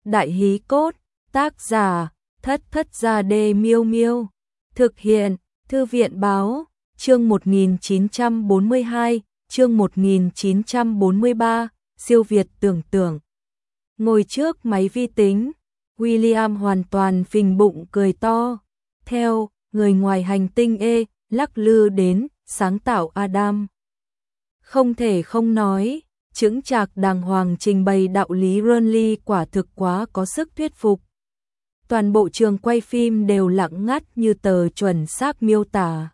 Đại hí cốt, tác giả, Thất Thất Gia Đê Miêu Miêu. Thực hiện, Thư viện báo, chương 1942, chương 1943, siêu việt tưởng tượng. Ngồi trước máy vi tính, William hoàn toàn phình bụng cười to. Theo, người ngoài hành tinh lắc lư đến, sáng tạo Adam. Không thể không nói, chững chạc đàng hoàng trình bày đạo lý Ronly quả thực quá có sức thuyết phục. Toàn bộ trường quay phim đều lặng ngắt như tờ chuẩn xác miêu tả.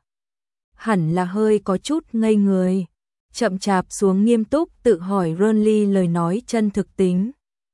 Hẳn là hơi có chút ngây người, chậm chạp xuống nghiêm túc tự hỏi Ronly lời nói chân thực tính.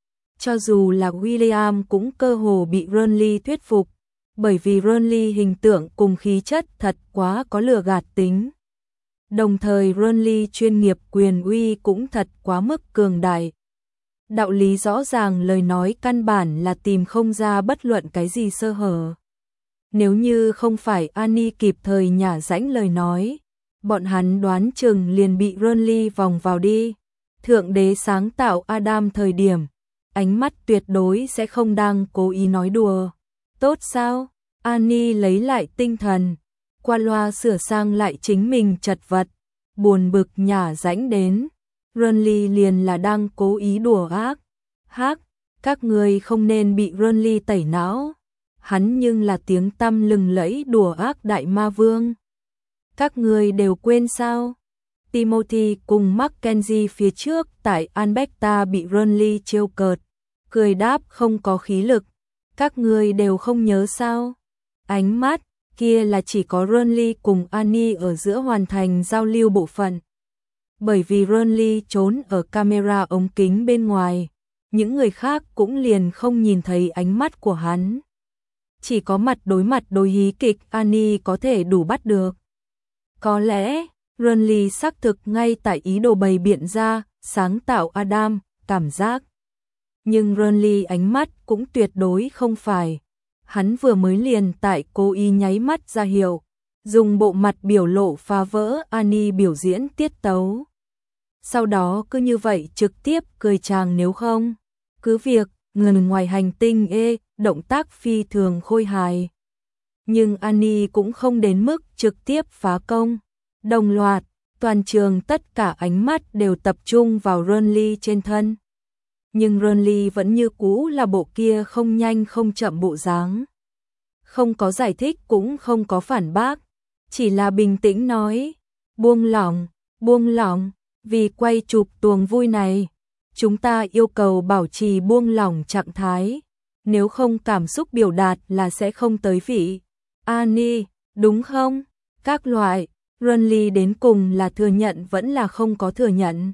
Cho dù là William cũng cơ hồ bị Ronly thuyết phục, bởi vì Ronly hình tượng cùng khí chất thật quá có lừa gạt tính. Đồng thời Ronly chuyên nghiệp quyền uy cũng thật quá mức cường đại. Đạo lý rõ ràng, lời nói căn bản là tìm không ra bất luận cái gì sơ hở. Nếu như không phải Annie kịp thời nhả rãnh lời nói, bọn hắn đoán chừng liền bị Ronly vòng vào đi. Thượng đế sáng tạo Adam thời điểm, ánh mắt tuyệt đối sẽ không đang cố ý nói đùa. Tốt sao? Annie lấy lại tinh thần, qua loa sửa sang lại chính mình chật vật, buồn bực nhả rãnh đến. Ronly liền là đang cố ý đùa ác. Hác, các người không nên bị Ronly tẩy não. Hắn nhưng là tiếng tăm lừng lẫy đùa ác đại ma vương. Các người đều quên sao? Timothy cùng Mackenzie phía trước tại Alberta bị Ronly trêu cợt, cười đáp không có khí lực. Các người đều không nhớ sao? Ánh mắt kia là chỉ có Ronly cùng Annie ở giữa hoàn thành giao lưu bộ phận. Bởi vì Ronly trốn ở camera ống kính bên ngoài, những người khác cũng liền không nhìn thấy ánh mắt của hắn. Chỉ có mặt đối hí kịch Annie có thể đủ bắt được. Có lẽ, Ronly xác thực ngay tại ý đồ bày biện ra, sáng tạo Adam, cảm giác. Nhưng Ronly ánh mắt cũng tuyệt đối không phải. Hắn vừa mới liền tại cố ý nháy mắt ra hiệu, dùng bộ mặt biểu lộ phá vỡ Annie biểu diễn tiết tấu. Sau đó cứ như vậy trực tiếp cười chàng, nếu không, cứ việc, người ngoài hành tinh động tác phi thường khôi hài. Nhưng Annie cũng không đến mức trực tiếp phá công. Đồng loạt, toàn trường tất cả ánh mắt đều tập trung vào Ronly trên thân. Nhưng Ronly vẫn như cũ là bộ kia không nhanh không chậm bộ dáng. Không có giải thích cũng không có phản bác, chỉ là bình tĩnh nói, buông lỏng, vì quay chụp tuồng vui này, chúng ta yêu cầu bảo trì buông lỏng trạng thái, nếu không cảm xúc biểu đạt là sẽ không tới vị. Annie, đúng không? Các loại, Ronly đến cùng là thừa nhận vẫn là không có thừa nhận.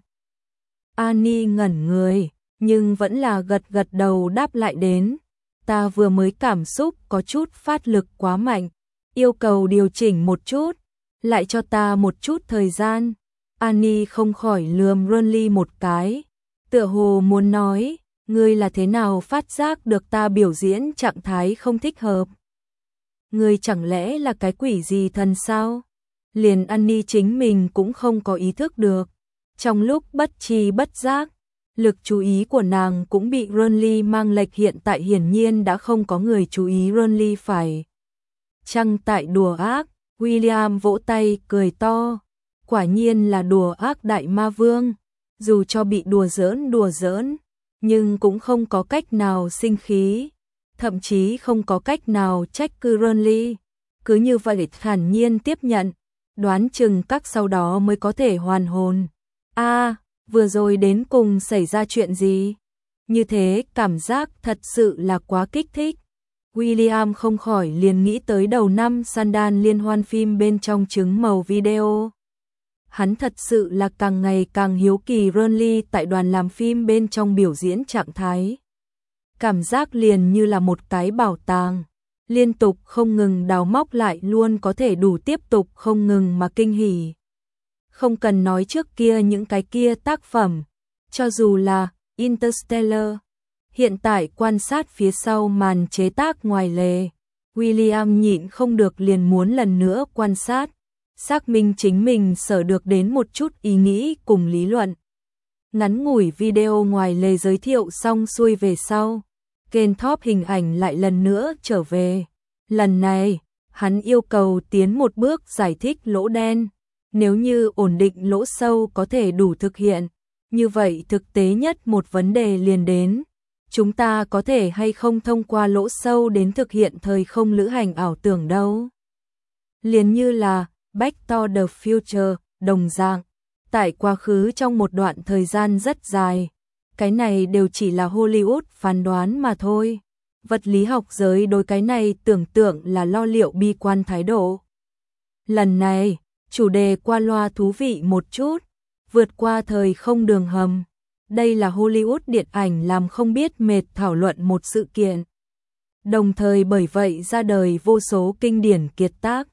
Annie ngẩn người, nhưng vẫn là gật đầu đáp lại đến. Ta vừa mới cảm xúc có chút phát lực quá mạnh, yêu cầu điều chỉnh một chút, lại cho ta một chút thời gian. Annie không khỏi lườm Ronly một cái, tựa hồ muốn nói, ngươi là thế nào phát giác được ta biểu diễn trạng thái không thích hợp? Ngươi chẳng lẽ là cái quỷ gì thần sao? Liền Annie chính mình cũng không có ý thức được. Trong lúc bất tri bất giác, lực chú ý của nàng cũng bị Ronly mang lệch, hiện tại hiển nhiên đã không có người chú ý Ronly phải chăng tại đùa ác. William vỗ tay cười to, quả nhiên là đùa ác đại ma vương, dù cho bị đùa giỡn, nhưng cũng không có cách nào sinh khí, thậm chí không có cách nào trách cứ Ronly, cứ như vậy thản nhiên tiếp nhận, đoán chừng các sau đó mới có thể hoàn hồn. Vừa rồi đến cùng xảy ra chuyện gì? Như thế cảm giác thật sự là quá kích thích. William không khỏi liền nghĩ tới đầu năm Sundance liên hoan phim bên trong trứng màu video. Hắn thật sự là càng ngày càng hiếu kỳ Ronly tại đoàn làm phim bên trong biểu diễn trạng thái. Cảm giác liền như là một cái bảo tàng, liên tục không ngừng đào móc lại luôn có thể đủ tiếp tục không ngừng mà kinh hỉ. Không cần nói trước kia những cái kia tác phẩm, cho dù là Interstellar, hiện tại quan sát phía sau màn chế tác ngoài lề, William nhịn không được liền muốn lần nữa quan sát, xác minh chính mình sở được đến một chút ý nghĩ cùng lý luận. Ngắn ngủi video ngoài lề giới thiệu xong xuôi về sau, kênh top hình ảnh lại lần nữa trở về. Lần này, hắn yêu cầu tiến một bước giải thích lỗ đen. Nếu như ổn định lỗ sâu có thể đủ thực hiện, như vậy thực tế nhất một vấn đề liền đến. Chúng ta có thể hay không thông qua lỗ sâu đến thực hiện thời không lữ hành ảo tưởng đâu. Liền như là Back to the Future, đồng dạng. Tại quá khứ trong một đoạn thời gian rất dài, cái này đều chỉ là Hollywood phán đoán mà thôi. Vật lý học giới đối cái này tưởng tượng là lo liệu bi quan thái độ. Lần này, chủ đề qua loa thú vị một chút, vượt qua thời không đường hầm. Đây là Hollywood điện ảnh làm không biết mệt thảo luận một sự kiện. Đồng thời bởi vậy ra đời vô số kinh điển kiệt tác.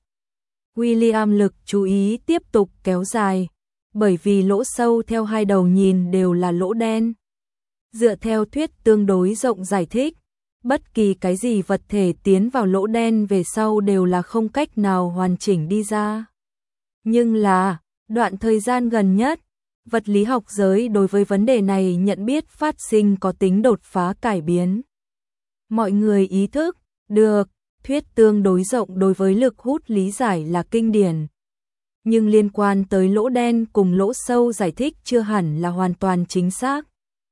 William lực chú ý tiếp tục kéo dài, bởi vì lỗ sâu theo hai đầu nhìn đều là lỗ đen. Dựa theo thuyết tương đối rộng giải thích, bất kỳ cái gì vật thể tiến vào lỗ đen về sau đều là không cách nào hoàn chỉnh đi ra. Nhưng là, đoạn thời gian gần nhất, vật lý học giới đối với vấn đề này nhận biết phát sinh có tính đột phá cải biến. Mọi người ý thức được, thuyết tương đối rộng đối với lực hút lý giải là kinh điển. Nhưng liên quan tới lỗ đen cùng lỗ sâu giải thích chưa hẳn là hoàn toàn chính xác.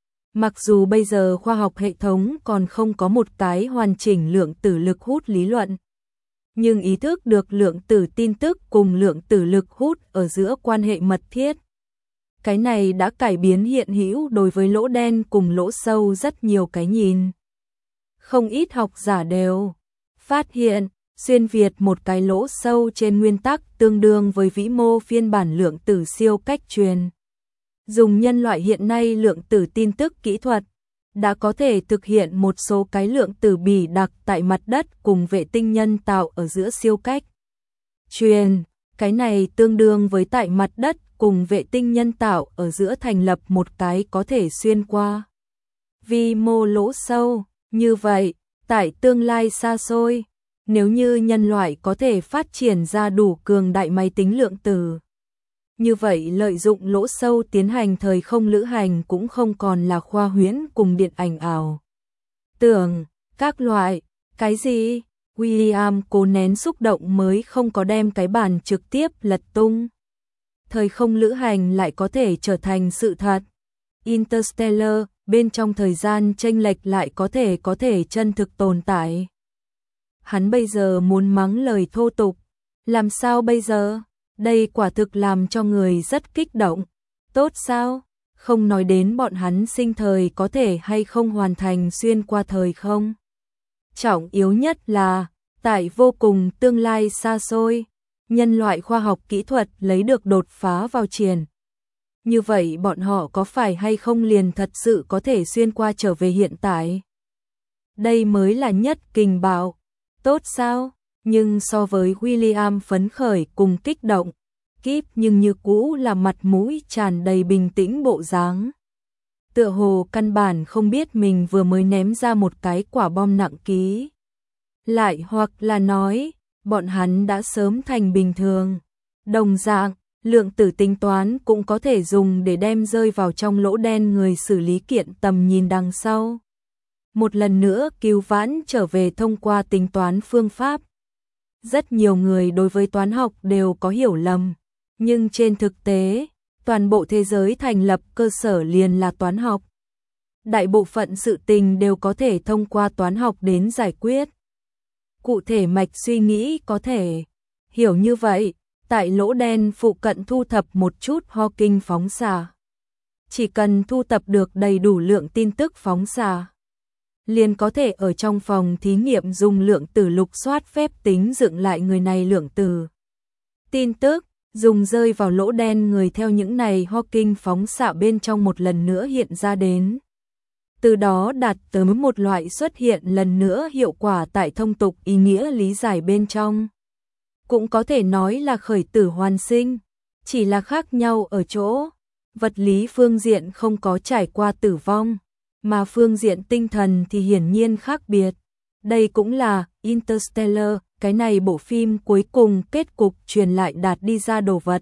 Mặc dù bây giờ khoa học hệ thống còn không có một cái hoàn chỉnh lượng tử lực hút lý luận, nhưng ý thức được lượng tử tin tức cùng lượng tử lực hút ở giữa quan hệ mật thiết. Cái này đã cải biến hiện hữu đối với lỗ đen cùng lỗ sâu rất nhiều cái nhìn. Không ít học giả đều phát hiện, xuyên việt một cái lỗ sâu trên nguyên tắc tương đương với vĩ mô phiên bản lượng tử siêu cách truyền. Dùng nhân loại hiện nay lượng tử tin tức kỹ thuật, đã có thể thực hiện một số cái lượng tử bì đặc tại mặt đất cùng vệ tinh nhân tạo ở giữa siêu cách truyền. Cái này tương đương với tại mặt đất cùng vệ tinh nhân tạo ở giữa thành lập một cái có thể xuyên qua vi mô lỗ sâu. Như vậy, tại tương lai xa xôi, nếu như nhân loại có thể phát triển ra đủ cường đại máy tính lượng tử, như vậy lợi dụng lỗ sâu tiến hành thời không lữ hành cũng không còn là khoa huyễn cùng điện ảnh ảo tưởng, các loại. Cái gì? William cố nén xúc động mới không có đem cái bàn trực tiếp lật tung. Thời không lữ hành lại có thể trở thành sự thật. Interstellar, bên trong thời gian chênh lệch lại có thể chân thực tồn tại. Hắn bây giờ muốn mắng lời thô tục. Làm sao bây giờ? Đây quả thực làm cho người rất kích động. Tốt sao? Không nói đến bọn hắn sinh thời có thể hay không hoàn thành xuyên qua thời không. Trọng yếu nhất là, tại vô cùng tương lai xa xôi, nhân loại khoa học kỹ thuật lấy được đột phá vào triển. Như vậy bọn họ có phải hay không liền thật sự có thể xuyên qua trở về hiện tại? Đây mới là nhất kinh bạo. Tốt sao? Nhưng so với William phấn khởi cùng kích động, Kíp nhưng như cũ là mặt mũi tràn đầy bình tĩnh bộ dáng. Tựa hồ căn bản không biết mình vừa mới ném ra một cái quả bom nặng ký. Lại hoặc là nói, bọn hắn đã sớm thành bình thường. Đồng dạng, lượng tử tính toán cũng có thể dùng để đem rơi vào trong lỗ đen người xử lý kiện tầm nhìn đằng sau. Một lần nữa cứu vãn trở về thông qua tính toán phương pháp. Rất nhiều người đối với toán học đều có hiểu lầm, nhưng trên thực tế, toàn bộ thế giới thành lập cơ sở liền là toán học. Đại bộ phận sự tình đều có thể thông qua toán học đến giải quyết. Cụ thể mạch suy nghĩ có thể hiểu như vậy, tại lỗ đen phụ cận thu thập một chút Hawking phóng xạ. Chỉ cần thu thập được đầy đủ lượng tin tức phóng xạ, liền có thể ở trong phòng thí nghiệm dùng lượng tử lục soát phép tính dựng lại người này lượng tử tin tức, dùng rơi vào lỗ đen người theo những này Hawking phóng xạ bên trong một lần nữa hiện ra đến. Từ đó đạt tới một loại xuất hiện lần nữa hiệu quả tại thông tục ý nghĩa lý giải bên trong. Cũng có thể nói là khởi tử hoàn sinh, chỉ là khác nhau ở chỗ, vật lý phương diện không có trải qua tử vong, mà phương diện tinh thần thì hiển nhiên khác biệt. Đây cũng là Interstellar, cái này bộ phim cuối cùng kết cục truyền lại đạt đi ra đồ vật.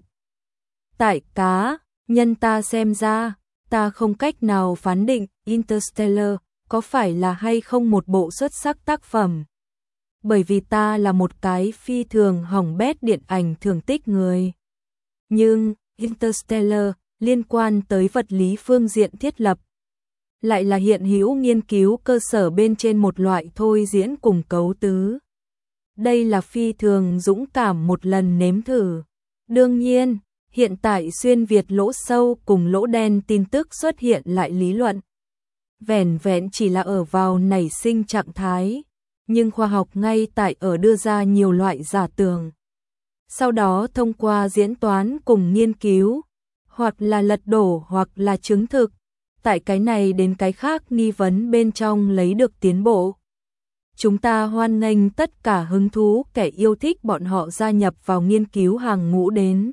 Tại cá nhân ta xem ra, ta không cách nào phán định Interstellar có phải là hay không một bộ xuất sắc tác phẩm? Bởi vì ta là một cái phi thường hỏng bét điện ảnh thường tích người. Nhưng Interstellar liên quan tới vật lý phương diện thiết lập, lại là hiện hữu nghiên cứu cơ sở bên trên một loại thôi diễn cùng cấu tứ. Đây là phi thường dũng cảm một lần nếm thử. Đương nhiên, hiện tại xuyên Việt lỗ sâu cùng lỗ đen tin tức xuất hiện lại lý luận. Vẻn vẹn chỉ là ở vào nảy sinh trạng thái, nhưng khoa học ngay tại ở đưa ra nhiều loại giả tưởng. Sau đó thông qua diễn toán cùng nghiên cứu, hoặc là lật đổ hoặc là chứng thực, tại cái này đến cái khác nghi vấn bên trong lấy được tiến bộ. Chúng ta hoan nghênh tất cả hứng thú kẻ yêu thích bọn họ gia nhập vào nghiên cứu hàng ngũ đến.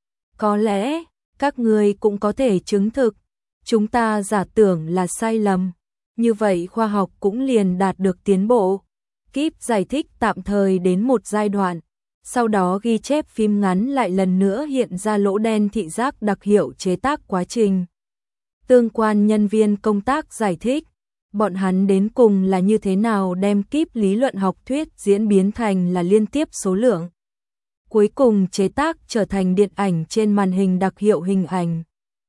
Có lẽ, các người cũng có thể chứng thực, chúng ta giả tưởng là sai lầm, như vậy khoa học cũng liền đạt được tiến bộ. Kíp giải thích tạm thời đến một giai đoạn, sau đó ghi chép phim ngắn lại lần nữa hiện ra lỗ đen thị giác đặc hiệu chế tác quá trình. Tương quan nhân viên công tác giải thích, bọn hắn đến cùng là như thế nào đem kíp lý luận học thuyết diễn biến thành là liên tiếp số lượng. Cuối cùng chế tác trở thành điện ảnh trên màn hình đặc hiệu hình ảnh.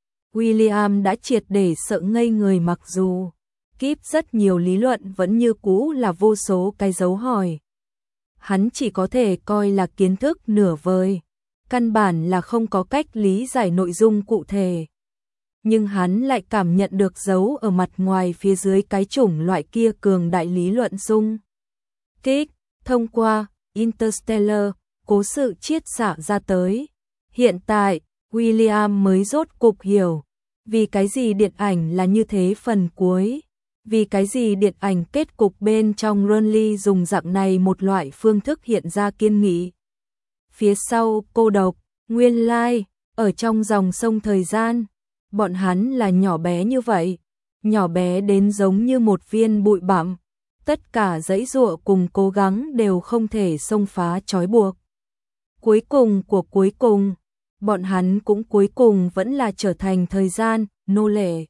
William đã triệt để sợ ngây người, mặc dù kíp rất nhiều lý luận vẫn như cũ là vô số cái dấu hỏi. Hắn chỉ có thể coi là kiến thức nửa vời, căn bản là không có cách lý giải nội dung cụ thể. Nhưng hắn lại cảm nhận được dấu ở mặt ngoài phía dưới cái chủng loại kia cường đại lý luận xung kích, thông qua Interstellar, cố sự chiết xạ ra tới. Hiện tại, William mới rốt cục hiểu, vì cái gì điện ảnh là như thế phần cuối, vì cái gì điện ảnh kết cục bên trong Runley dùng dạng này một loại phương thức hiện ra kiên nghị. Phía sau cô độc, nguyên lai, ở trong dòng sông thời gian, bọn hắn là nhỏ bé như vậy, nhỏ bé đến giống như một viên bụi bặm, tất cả giãy giụa cùng cố gắng đều không thể xông phá trói buộc. Cuối cùng của cuối cùng, bọn hắn cũng cuối cùng vẫn là trở thành thời gian, nô lệ.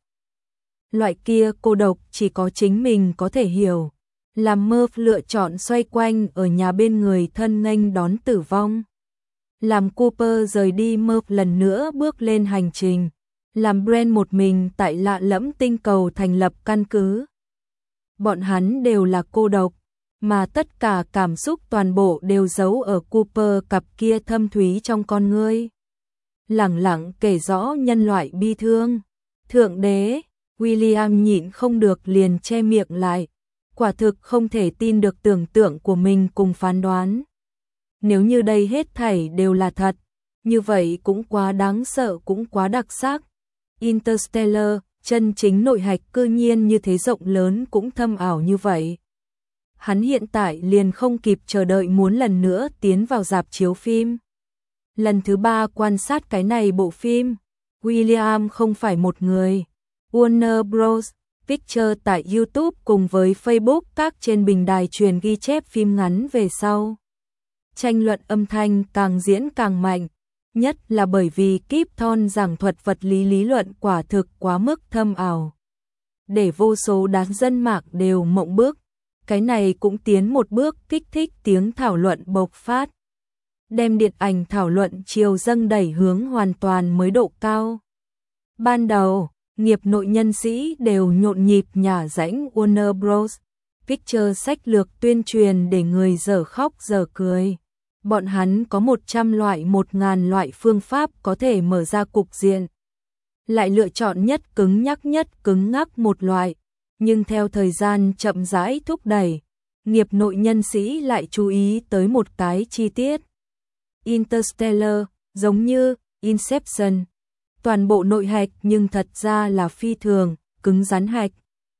Loại kia cô độc chỉ có chính mình có thể hiểu, làm Murph lựa chọn xoay quanh ở nhà bên người thân nghênh đón tử vong. Làm Cooper rời đi, Murph lần nữa bước lên hành trình, làm Brent một mình tại lạ lẫm tinh cầu thành lập căn cứ. Bọn hắn đều là cô độc, mà tất cả cảm xúc toàn bộ đều giấu ở Cooper cặp kia thâm thúy trong con ngươi. Lẳng lặng kể rõ nhân loại bi thương. Thượng đế, William nhịn không được liền che miệng lại. Quả thực không thể tin được tưởng tượng của mình cùng phán đoán. Nếu như đây hết thảy đều là thật, như vậy cũng quá đáng sợ, cũng quá đặc sắc. Interstellar, chân chính nội hạch cư nhiên như thế rộng lớn cũng thâm ảo như vậy. Hắn hiện tại liền không kịp chờ đợi muốn lần nữa tiến vào rạp chiếu phim. Lần thứ 3 quan sát cái này bộ phim, William không phải một người. Warner Bros. Pictures tại YouTube cùng với Facebook các trên bình đài truyền ghi chép phim ngắn về sau. Tranh luận âm thanh càng diễn càng mạnh, nhất là bởi vì Kip Thorne giảng thuật vật lý lý luận quả thực quá mức thâm ảo. Để vô số đám dân mạng đều mộng bức, cái này cũng tiến một bước kích thích tiếng thảo luận bộc phát. Đem điện ảnh thảo luận chiều dâng đẩy hướng hoàn toàn mới độ cao. Ban đầu, nghiệp nội nhân sĩ đều nhộn nhịp nhả rãnh Warner Bros. Pictures sách lược tuyên truyền để người dở khóc dở cười. Bọn hắn có 100 loại 1000 loại phương pháp có thể mở ra cục diện. Lại lựa chọn nhất cứng ngắc một loại. Nhưng theo thời gian chậm rãi thúc đẩy, nghiệp nội nhân sĩ lại chú ý tới một cái chi tiết. Interstellar, giống như Inception, toàn bộ nội hạch nhưng thật ra là phi thường, cứng rắn hạch.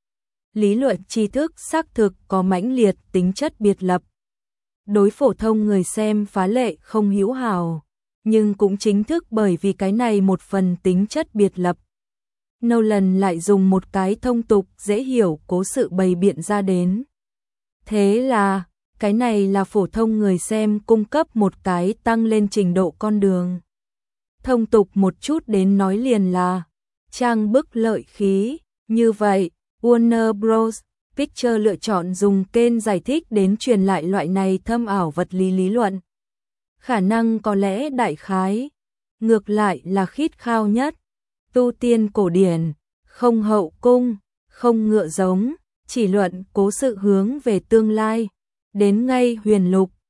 Lý luận tri thức xác thực có mãnh liệt tính chất biệt lập. Đối phổ thông người xem phá lệ không hữu hảo, nhưng cũng chính thức bởi vì cái này một phần tính chất biệt lập. Nolan lại dùng một cái thông tục dễ hiểu cố sự bày biện ra đến. Thế là, cái này là phổ thông người xem cung cấp một cái tăng lên trình độ con đường. Thông tục một chút đến nói liền là trang bức lợi khí, như vậy, Warner Bros. Pictures lựa chọn dùng kênh giải thích đến truyền lại loại này thâm ảo vật lý lý luận. Khả năng có lẽ đại khái, ngược lại là khít khao nhất. Tu tiên cổ điển, không hậu cung, không ngựa giống, chỉ luận cố sự hướng về tương lai. Đến ngay huyền lục,